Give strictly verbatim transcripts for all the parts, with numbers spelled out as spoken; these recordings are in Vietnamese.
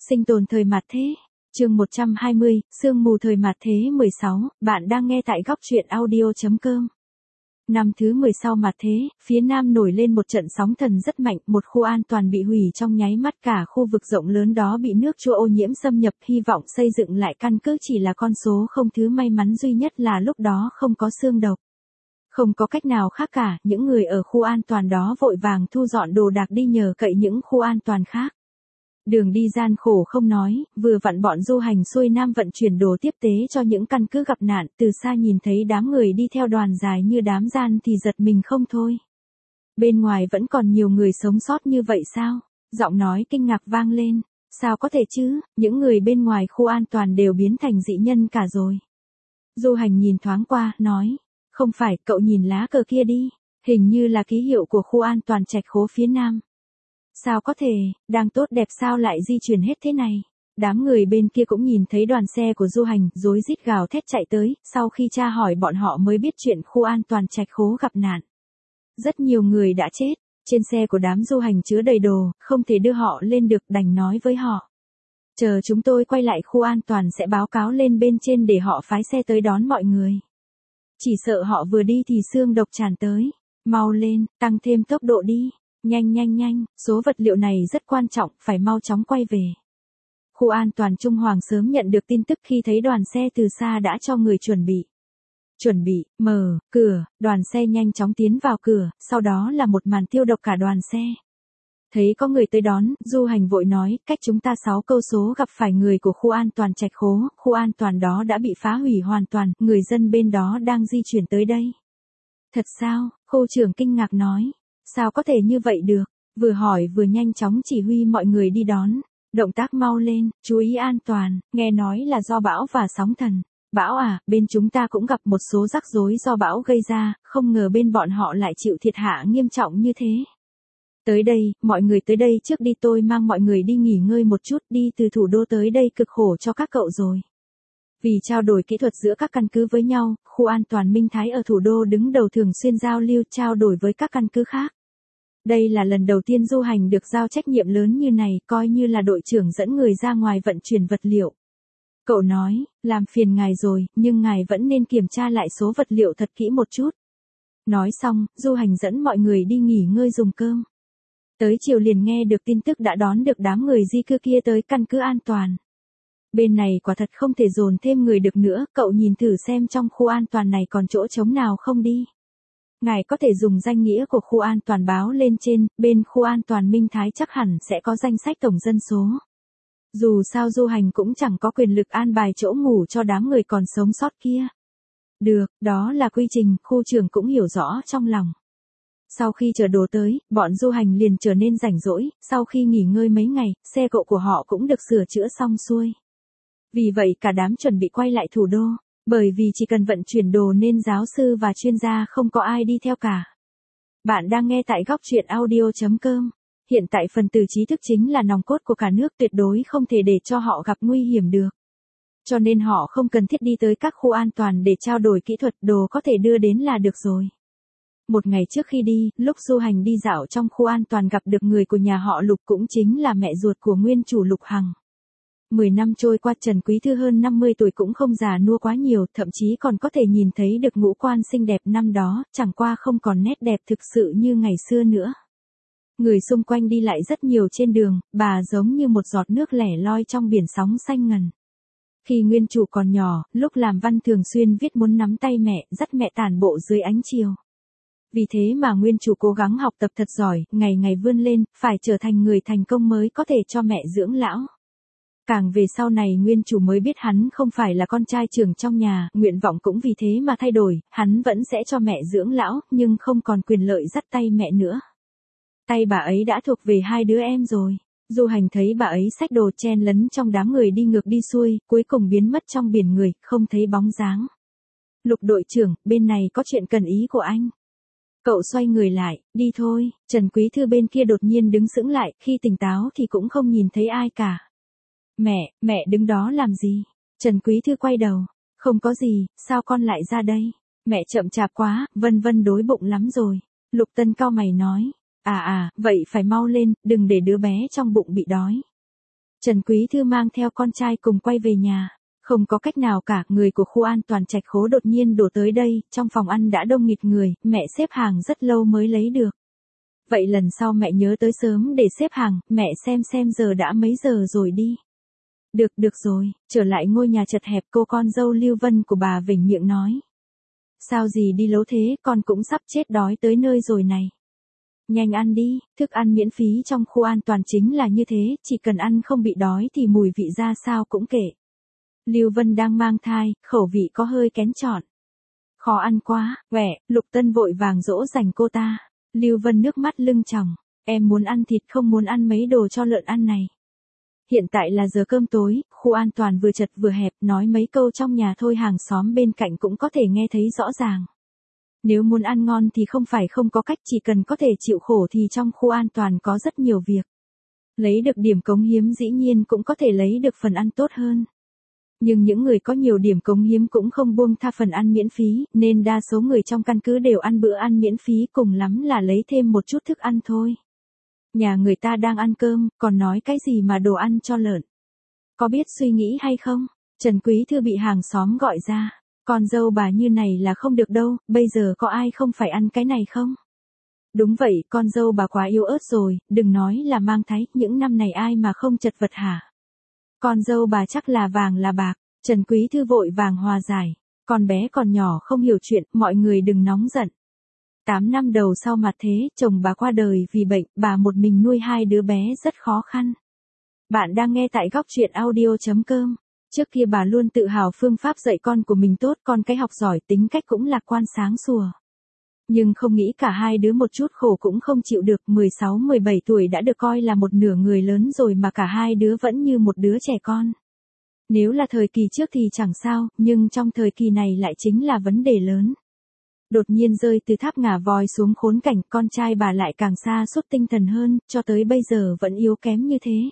Sinh tồn thời mạt thế. Chương một trăm hai mươi, sương mù thời mạt thế mười sáu, bạn đang nghe tại góc truyện audio chấm com. Năm thứ mười sau mạt thế, phía nam nổi lên một trận sóng thần rất mạnh, một khu an toàn bị hủy trong nháy mắt, cả khu vực rộng lớn đó bị nước chua ô nhiễm xâm nhập, hy vọng xây dựng lại căn cứ chỉ là con số không, thứ may mắn duy nhất là lúc đó không có xương độc. Không có cách nào khác cả, những người ở khu an toàn đó vội vàng thu dọn đồ đạc đi nhờ cậy những khu an toàn khác. Đường đi gian khổ không nói, vừa vặn bọn du hành xuôi nam vận chuyển đồ tiếp tế cho những căn cứ gặp nạn, từ xa nhìn thấy đám người đi theo đoàn dài như đám gian thì giật mình không thôi. Bên ngoài vẫn còn nhiều người sống sót như vậy sao? Giọng nói kinh ngạc vang lên. Sao có thể chứ, những người bên ngoài khu an toàn đều biến thành dị nhân cả rồi. Du hành nhìn thoáng qua, nói, không phải, cậu nhìn lá cờ kia đi, hình như là ký hiệu của khu an toàn Trạch Khố phía nam. Sao có thể, đang tốt đẹp sao lại di chuyển hết thế này? Đám người bên kia cũng nhìn thấy đoàn xe của du hành, rối rít gào thét chạy tới, sau khi tra hỏi bọn họ mới biết chuyện khu an toàn Trạch Khố gặp nạn. Rất nhiều người đã chết, trên xe của đám du hành chứa đầy đồ, không thể đưa họ lên được, đành nói với họ. Chờ chúng tôi quay lại khu an toàn sẽ báo cáo lên bên trên để họ phái xe tới đón mọi người. Chỉ sợ họ vừa đi thì xương độc tràn tới. Mau lên, tăng thêm tốc độ đi. Nhanh nhanh nhanh, số vật liệu này rất quan trọng, phải mau chóng quay về. Khu an toàn Trung Hoàng sớm nhận được tin tức khi thấy đoàn xe từ xa đã cho người chuẩn bị. Chuẩn bị, mở, cửa, đoàn xe nhanh chóng tiến vào cửa, sau đó là một màn tiêu độc cả đoàn xe. Thấy có người tới đón, du hành vội nói, cách chúng ta sáu câu số gặp phải người của khu an toàn Trạch Khố, khu an toàn đó đã bị phá hủy hoàn toàn, người dân bên đó đang di chuyển tới đây. Thật sao? Khu trưởng kinh ngạc nói. Sao có thể như vậy được? Vừa hỏi vừa nhanh chóng chỉ huy mọi người đi đón. Động tác mau lên, chú ý an toàn, nghe nói là do bão và sóng thần. Bão à, bên chúng ta cũng gặp một số rắc rối do bão gây ra, không ngờ bên bọn họ lại chịu thiệt hạ nghiêm trọng như thế. Tới đây, mọi người tới đây trước đi, tôi mang mọi người đi nghỉ ngơi một chút, đi từ thủ đô tới đây cực khổ cho các cậu rồi. Vì trao đổi kỹ thuật giữa các căn cứ với nhau, khu an toàn Minh Thái ở thủ đô đứng đầu thường xuyên giao lưu trao đổi với các căn cứ khác. Đây là lần đầu tiên du hành được giao trách nhiệm lớn như này, coi như là đội trưởng dẫn người ra ngoài vận chuyển vật liệu. Cậu nói, làm phiền ngài rồi, nhưng ngài vẫn nên kiểm tra lại số vật liệu thật kỹ một chút. Nói xong, du hành dẫn mọi người đi nghỉ ngơi dùng cơm. Tới chiều liền nghe được tin tức đã đón được đám người di cư kia tới căn cứ an toàn. Bên này quả thật không thể dồn thêm người được nữa, cậu nhìn thử xem trong khu an toàn này còn chỗ trống nào không đi. Ngài có thể dùng danh nghĩa của khu an toàn báo lên trên, bên khu an toàn Minh Thái chắc hẳn sẽ có danh sách tổng dân số. Dù sao du hành cũng chẳng có quyền lực an bài chỗ ngủ cho đám người còn sống sót kia. Được, đó là quy trình, khu trưởng cũng hiểu rõ trong lòng. Sau khi chờ đồ tới, bọn du hành liền trở nên rảnh rỗi, sau khi nghỉ ngơi mấy ngày, xe cộ của họ cũng được sửa chữa xong xuôi. Vì vậy cả đám chuẩn bị quay lại thủ đô, bởi vì chỉ cần vận chuyển đồ nên giáo sư và chuyên gia không có ai đi theo cả. Bạn đang nghe tại góc truyện audio chấm com. Hiện tại phần tử trí thức chính là nòng cốt của cả nước, tuyệt đối không thể để cho họ gặp nguy hiểm được. Cho nên họ không cần thiết đi tới các khu an toàn để trao đổi kỹ thuật, đồ có thể đưa đến là được rồi. Một ngày trước khi đi, lúc du hành đi dạo trong khu an toàn gặp được người của nhà họ Lục, cũng chính là mẹ ruột của nguyên chủ Lục Hằng. Mười năm trôi qua, Trần Quý Thư hơn năm mươi tuổi cũng không già nua quá nhiều, thậm chí còn có thể nhìn thấy được ngũ quan xinh đẹp năm đó, chẳng qua không còn nét đẹp thực sự như ngày xưa nữa. Người xung quanh đi lại rất nhiều trên đường, bà giống như một giọt nước lẻ loi trong biển sóng xanh ngần. Khi nguyên chủ còn nhỏ, lúc làm văn thường xuyên viết muốn nắm tay mẹ, dắt mẹ tản bộ dưới ánh chiều. Vì thế mà nguyên chủ cố gắng học tập thật giỏi, ngày ngày vươn lên, phải trở thành người thành công mới có thể cho mẹ dưỡng lão. Càng về sau này nguyên chủ mới biết hắn không phải là con trai trưởng trong nhà, nguyện vọng cũng vì thế mà thay đổi, hắn vẫn sẽ cho mẹ dưỡng lão, nhưng không còn quyền lợi dắt tay mẹ nữa. Tay bà ấy đã thuộc về hai đứa em rồi. Du hành thấy bà ấy xách đồ chen lấn trong đám người đi ngược đi xuôi, cuối cùng biến mất trong biển người, không thấy bóng dáng. Lục đội trưởng, bên này có chuyện cần ý của anh. Cậu xoay người lại, đi thôi. Trần Quý Thư bên kia đột nhiên đứng sững lại, khi tỉnh táo thì cũng không nhìn thấy ai cả. Mẹ, mẹ đứng đó làm gì? Trần Quý Thư quay đầu. Không có gì, sao con lại ra đây? Mẹ chậm chạp quá, vân vân đói bụng lắm rồi. Lục Tân cau mày nói. À à, vậy phải mau lên, đừng để đứa bé trong bụng bị đói. Trần Quý Thư mang theo con trai cùng quay về nhà. Không có cách nào cả, người của khu an toàn Trạch Khố đột nhiên đổ tới đây, trong phòng ăn đã đông nghịt người, mẹ xếp hàng rất lâu mới lấy được. Vậy lần sau mẹ nhớ tới sớm để xếp hàng, mẹ xem xem giờ đã mấy giờ rồi đi. Được, được rồi, trở lại ngôi nhà chật hẹp, cô con dâu Lưu Vân của bà vểnh miệng nói. Sao gì đi lố thế, con cũng sắp chết đói tới nơi rồi này. Nhanh ăn đi, thức ăn miễn phí trong khu an toàn chính là như thế, chỉ cần ăn không bị đói thì mùi vị ra sao cũng kệ. Lưu Vân đang mang thai, khẩu vị có hơi kén chọn. Khó ăn quá, quẻ, Lục Tân vội vàng dỗ dành cô ta. Lưu Vân nước mắt lưng tròng, em muốn ăn thịt không muốn ăn mấy đồ cho lợn ăn này. Hiện tại là giờ cơm tối, khu an toàn vừa chật vừa hẹp, nói mấy câu trong nhà thôi hàng xóm bên cạnh cũng có thể nghe thấy rõ ràng. Nếu muốn ăn ngon thì không phải không có cách, chỉ cần có thể chịu khổ thì trong khu an toàn có rất nhiều việc. Lấy được điểm cống hiếm dĩ nhiên cũng có thể lấy được phần ăn tốt hơn. Nhưng những người có nhiều điểm cống hiếm cũng không buông tha phần ăn miễn phí, nên đa số người trong căn cứ đều ăn bữa ăn miễn phí, cùng lắm là lấy thêm một chút thức ăn thôi. Nhà người ta đang ăn cơm, còn nói cái gì mà đồ ăn cho lợn. Có biết suy nghĩ hay không? Trần Quý Thư bị hàng xóm gọi ra. Con dâu bà như này là không được đâu, bây giờ có ai không phải ăn cái này không? Đúng vậy, con dâu bà quá yếu ớt rồi, đừng nói là mang thai, những năm này ai mà không chật vật hả? Con dâu bà chắc là vàng là bạc. Trần Quý Thư vội vàng hòa giải. Con bé còn nhỏ không hiểu chuyện, mọi người đừng nóng giận. Tám năm đầu sau mặt thế, chồng bà qua đời vì bệnh, bà một mình nuôi hai đứa bé rất khó khăn. Bạn đang nghe tại góc truyện audio chấm com. Trước kia bà luôn tự hào phương pháp dạy con của mình tốt, con cái học giỏi, tính cách cũng lạc quan sáng sủa. Nhưng không nghĩ cả hai đứa một chút khổ cũng không chịu được, mười sáu mười bảy tuổi đã được coi là một nửa người lớn rồi mà cả hai đứa vẫn như một đứa trẻ con. Nếu là thời kỳ trước thì chẳng sao, nhưng trong thời kỳ này lại chính là vấn đề lớn. Đột nhiên rơi từ tháp ngả voi xuống khốn cảnh, con trai bà lại càng sa sút tinh thần hơn, cho tới bây giờ vẫn yếu kém như thế.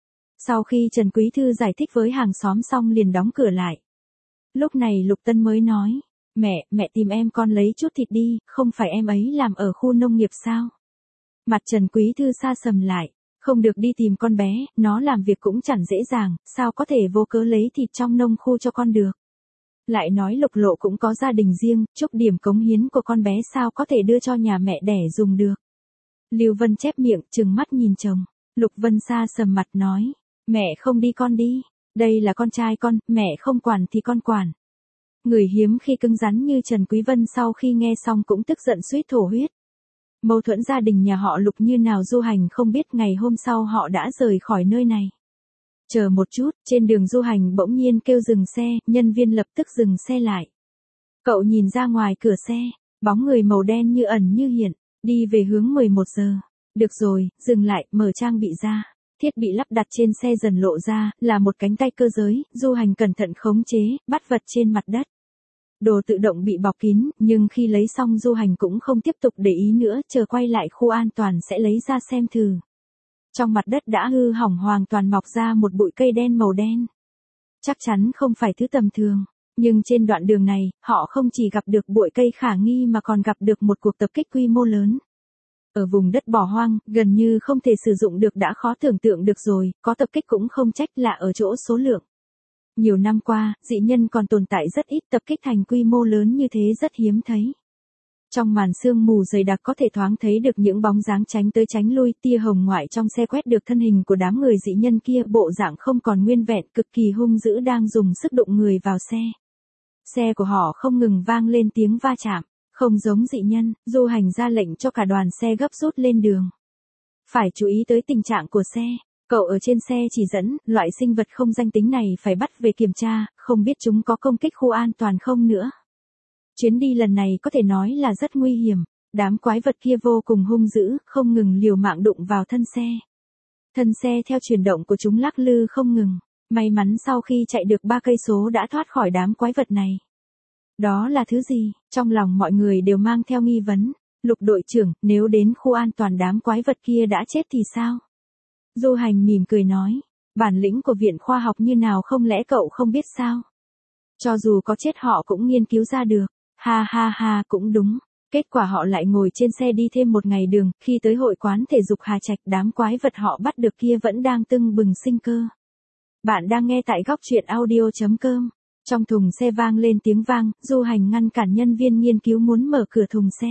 Sau khi Trần Quý Thư giải thích với hàng xóm xong liền đóng cửa lại. Lúc này Lục Tân mới nói, mẹ, mẹ tìm em con lấy chút thịt đi, không phải em ấy làm ở khu nông nghiệp sao? Mặt Trần Quý Thư sa sầm lại, không được đi tìm con bé, nó làm việc cũng chẳng dễ dàng, sao có thể vô cớ lấy thịt trong nông khu cho con được. Lại nói Lục Lộ cũng có gia đình riêng, chút điểm cống hiến của con bé sao có thể đưa cho nhà mẹ đẻ dùng được. Lưu Vân chép miệng, trừng mắt nhìn chồng. Lục Vân sa sầm mặt nói, mẹ không đi con đi, đây là con trai con, mẹ không quản thì con quản. Người hiếm khi cứng rắn như Trần Quý Vân sau khi nghe xong cũng tức giận suýt thổ huyết. Mâu thuẫn gia đình nhà họ Lục như nào Du Hành không biết, ngày hôm sau họ đã rời khỏi nơi này. Chờ một chút, trên đường Du Hành bỗng nhiên kêu dừng xe, nhân viên lập tức dừng xe lại. Cậu nhìn ra ngoài cửa xe, bóng người màu đen như ẩn như hiện, đi về hướng mười một giờ. Được rồi, dừng lại, mở trang bị ra. Thiết bị lắp đặt trên xe dần lộ ra, là một cánh tay cơ giới, Du Hành cẩn thận khống chế, bắt vật trên mặt đất. Đồ tự động bị bọc kín, nhưng khi lấy xong Du Hành cũng không tiếp tục để ý nữa, chờ quay lại khu an toàn sẽ lấy ra xem thử. Trong mặt đất đã hư hỏng hoàn toàn mọc ra một bụi cây đen màu đen. Chắc chắn không phải thứ tầm thường, nhưng trên đoạn đường này, họ không chỉ gặp được bụi cây khả nghi mà còn gặp được một cuộc tập kích quy mô lớn. Ở vùng đất bỏ hoang, gần như không thể sử dụng được đã khó tưởng tượng được rồi, có tập kích cũng không trách lạ ở chỗ số lượng. Nhiều năm qua, dị nhân còn tồn tại rất ít, tập kích thành quy mô lớn như thế rất hiếm thấy. Trong màn sương mù dày đặc có thể thoáng thấy được những bóng dáng tránh tới tránh lui, tia hồng ngoại trong xe quét được thân hình của đám người dị nhân kia, bộ dạng không còn nguyên vẹn, cực kỳ hung dữ đang dùng sức đụng người vào xe. Xe của họ không ngừng vang lên tiếng va chạm, không giống dị nhân, Du Hành ra lệnh cho cả đoàn xe gấp rút lên đường. Phải chú ý tới tình trạng của xe, cậu ở trên xe chỉ dẫn, loại sinh vật không danh tính này phải bắt về kiểm tra, không biết chúng có công kích khu an toàn không nữa. Chuyến đi lần này có thể nói là rất nguy hiểm, đám quái vật kia vô cùng hung dữ, không ngừng liều mạng đụng vào thân xe. Thân xe theo chuyển động của chúng lắc lư không ngừng, may mắn sau khi chạy được ba cây số đã thoát khỏi đám quái vật này. Đó là thứ gì? Trong lòng mọi người đều mang theo nghi vấn. Lục đội trưởng, nếu đến khu an toàn đám quái vật kia đã chết thì sao? Du Hành mỉm cười nói, bản lĩnh của viện khoa học như nào không lẽ cậu không biết sao? Cho dù có chết họ cũng nghiên cứu ra được. Ha ha ha, cũng đúng. Kết quả họ lại ngồi trên xe đi thêm một ngày đường, khi tới hội quán thể dục Hà Trạch, đám quái vật họ bắt được kia vẫn đang tưng bừng sinh cơ. Bạn đang nghe tại góc chuyện audio chấm com. Trong thùng xe vang lên tiếng vang, Du Hành ngăn cản nhân viên nghiên cứu muốn mở cửa thùng xe.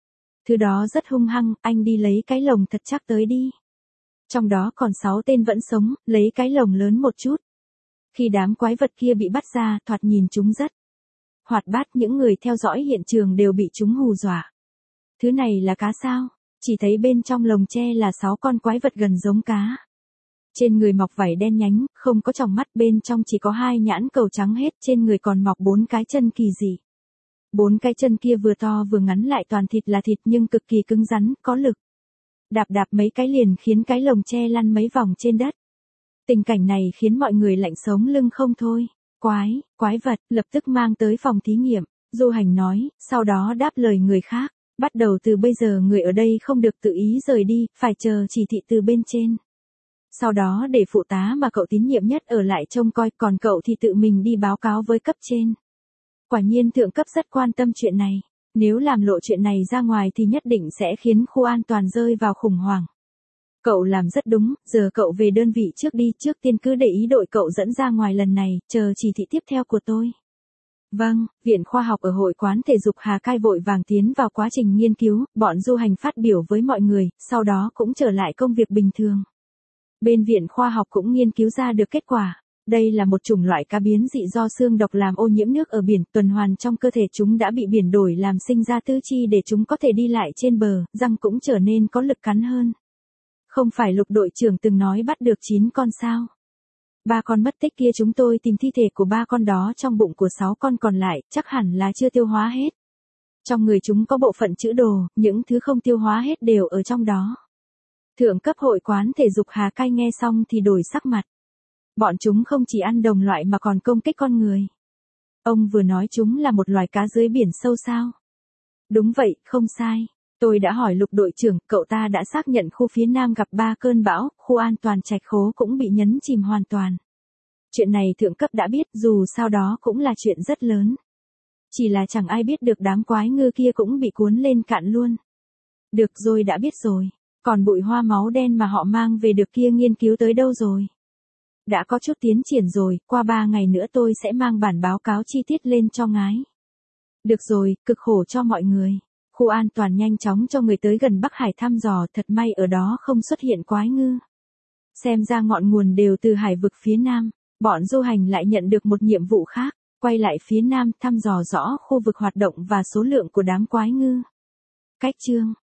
Thứ đó rất hung hăng, anh đi lấy cái lồng thật chắc tới đi. Trong đó còn sáu tên vẫn sống, lấy cái lồng lớn một chút. Khi đám quái vật kia bị bắt ra, thoạt nhìn chúng rất hoạt bát, những người theo dõi hiện trường đều bị chúng hù dọa. Thứ này là cá sao? Chỉ thấy bên trong lồng tre là sáu con quái vật gần giống cá. Trên người mọc vảy đen nhánh, không có tròng mắt, bên trong chỉ có hai nhãn cầu trắng hết, trên người còn mọc bốn cái chân kỳ dị. Bốn cái chân kia vừa to vừa ngắn, lại toàn thịt là thịt nhưng cực kỳ cứng rắn, có lực. Đạp đạp mấy cái liền khiến cái lồng tre lăn mấy vòng trên đất. Tình cảnh này khiến mọi người lạnh sống lưng không thôi. Quái, quái vật, lập tức mang tới phòng thí nghiệm, Du Hành nói, sau đó đáp lời người khác. Bắt đầu từ bây giờ người ở đây không được tự ý rời đi, phải chờ chỉ thị từ bên trên. Sau đó để phụ tá mà cậu tín nhiệm nhất ở lại trông coi, còn cậu thì tự mình đi báo cáo với cấp trên. Quả nhiên thượng cấp rất quan tâm chuyện này. Nếu làm lộ chuyện này ra ngoài thì nhất định sẽ khiến khu an toàn rơi vào khủng hoảng. Cậu làm rất đúng, giờ cậu về đơn vị trước đi, trước tiên cứ để ý đội cậu dẫn ra ngoài lần này, chờ chỉ thị tiếp theo của tôi. Vâng, Viện Khoa học ở hội quán thể dục Hà Cai vội vàng tiến vào quá trình nghiên cứu, bọn Du Hành phát biểu với mọi người, sau đó cũng trở lại công việc bình thường. Bên Viện Khoa học cũng nghiên cứu ra được kết quả. Đây là một chủng loại cá biến dị do xương độc làm ô nhiễm nước ở biển, tuần hoàn trong cơ thể chúng đã bị biển đổi làm sinh ra tứ chi để chúng có thể đi lại trên bờ, răng cũng trở nên có lực cắn hơn. Không phải Lục đội trưởng từng nói bắt được chín con sao? Ba con mất tích kia chúng tôi tìm thi thể của ba con đó trong bụng của sáu con còn lại, chắc hẳn là chưa tiêu hóa hết. Trong người chúng có bộ phận trữ đồ, những thứ không tiêu hóa hết đều ở trong đó. Thượng cấp hội quán thể dục Hà Cai nghe xong thì đổi sắc mặt. Bọn chúng không chỉ ăn đồng loại mà còn công kích con người. Ông vừa nói chúng là một loài cá dưới biển sâu sao? Đúng vậy, không sai. Tôi đã hỏi Lục đội trưởng, cậu ta đã xác nhận khu phía Nam gặp ba cơn bão, khu an toàn Trạch Khố cũng bị nhấn chìm hoàn toàn. Chuyện này thượng cấp đã biết, dù sao đó cũng là chuyện rất lớn. Chỉ là chẳng ai biết được đám quái ngư kia cũng bị cuốn lên cạn luôn. Được rồi, đã biết rồi. Còn bụi hoa máu đen mà họ mang về được kia nghiên cứu tới đâu rồi? Đã có chút tiến triển rồi, qua ba ngày nữa tôi sẽ mang bản báo cáo chi tiết lên cho ngái. Được rồi, cực khổ cho mọi người. Khu an toàn nhanh chóng cho người tới gần Bắc Hải thăm dò, thật may ở đó không xuất hiện quái ngư. Xem ra ngọn nguồn đều từ hải vực phía Nam, bọn Du Hành lại nhận được một nhiệm vụ khác, quay lại phía Nam thăm dò rõ khu vực hoạt động và số lượng của đám quái ngư. Cách chương